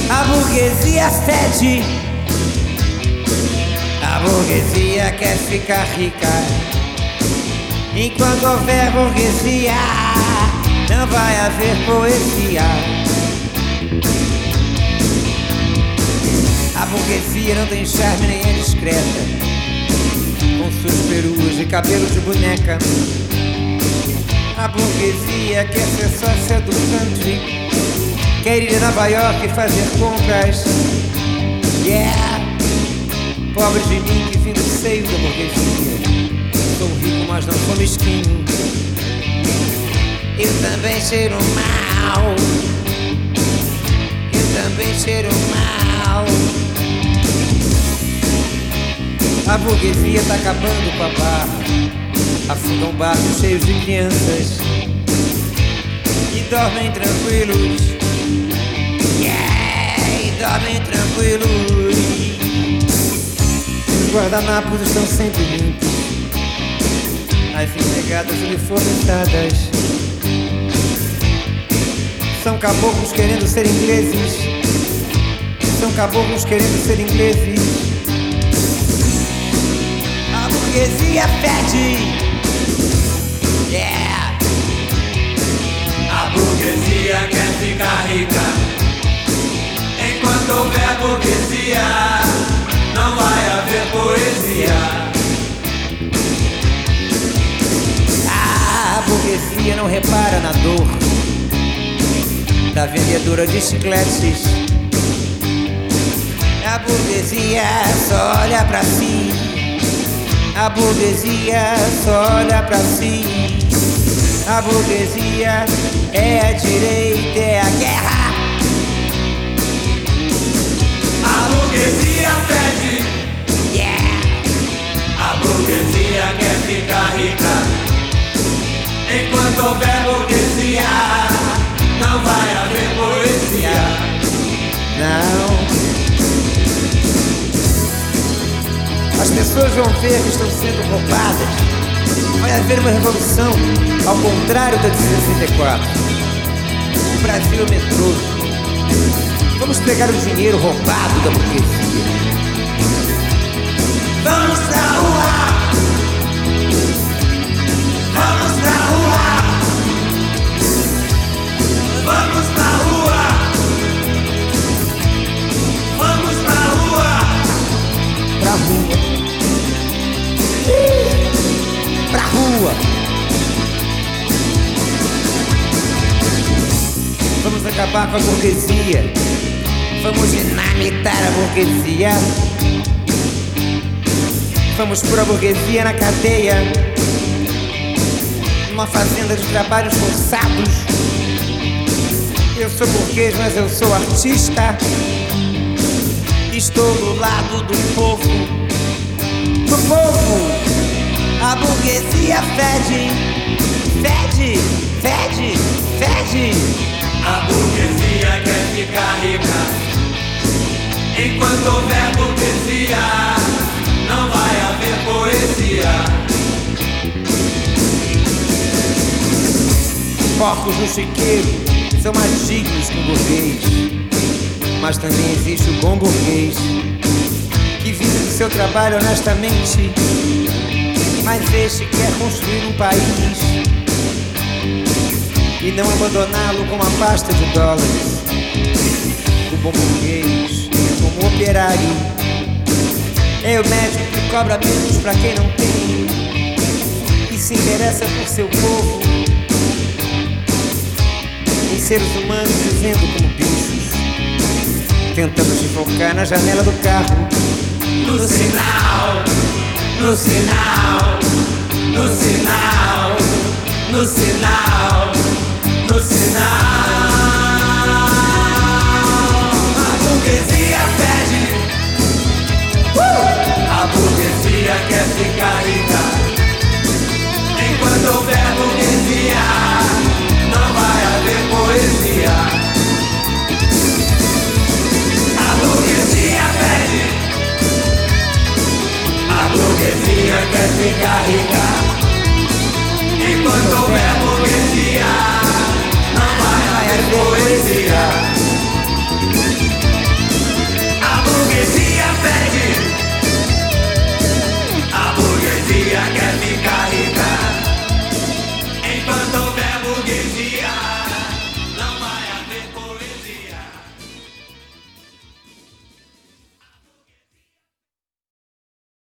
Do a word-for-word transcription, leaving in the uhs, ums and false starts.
A burguesia fede, a burguesia quer ficar rica. Enquanto houver burguesia, não vai haver poesia. A burguesia não tem charme nem é discreta, com suas peruas e cabelo de boneca. A burguesia quer ser sócia do country, quer ir a Nova York e fazer compras. Yeah! Pobre de mim que vim do seio da burguesia. Sou rico, mas não sou mesquinho. Eu também cheiro mal. Eu também cheiro mal. A burguesia tá acabando com a barra. Afundam barcos cheios de crianças e dormem tranquilos. Yeah! E dormem tranquilos. Os guardanapos estão sempre limpos, as empregadas uniformizadas são caboclos querendo ser ingleses. São caboclos querendo ser ingleses. A burguesia fede. Yeah! A burguesia quer ficar rica. Enquanto houver burguesia, não vai haver poesia. A burguesia não repara na dor da vendedora de chicletes. A burguesia só olha pra si. A burguesia só olha pra si. A burguesia é a direita, é a guerra. A burguesia pede. Yeah! A burguesia quer ficar rica. Enquanto houver burguesia, não vai haver poesia. Não. As pessoas vão ver que estão sendo roubadas. Vai haver uma revolução, ao contrário da de sessenta e quatro. O Brasil é medroso. Vamos pegar o dinheiro roubado da burguesia. Vamos pra rua! Vamos pra rua! Vamos pra rua! Vamos pra rua! Pra rua. Pra rua. Vamos acabar com a burguesia. Vamos dinamitar a burguesia. Vamos pôr a burguesia na cadeia, numa fazenda de trabalhos forçados. Eu sou burguês, mas eu sou artista. Estou do lado do povo. Do povo. A burguesia fede. Fede, fede, fede. A burguesia quer ficar rica. Enquanto houver burguesia, não vai haver poesia. Porcos no chiqueiro são mais dignos que o burguês. Mas também existe o bom burguês, que vive do seu trabalho honestamente, mas este quer construir um país e não abandoná-lo com uma pasta de dólares. O bom burguês é como o operário, é o médico que cobra menos pra quem não tem e se interessa por seu povo, em seres humanos vivendo como bichos, tentando se focar na janela do carro. No sinal, no sinal, no sinal, no sinal, no sinal.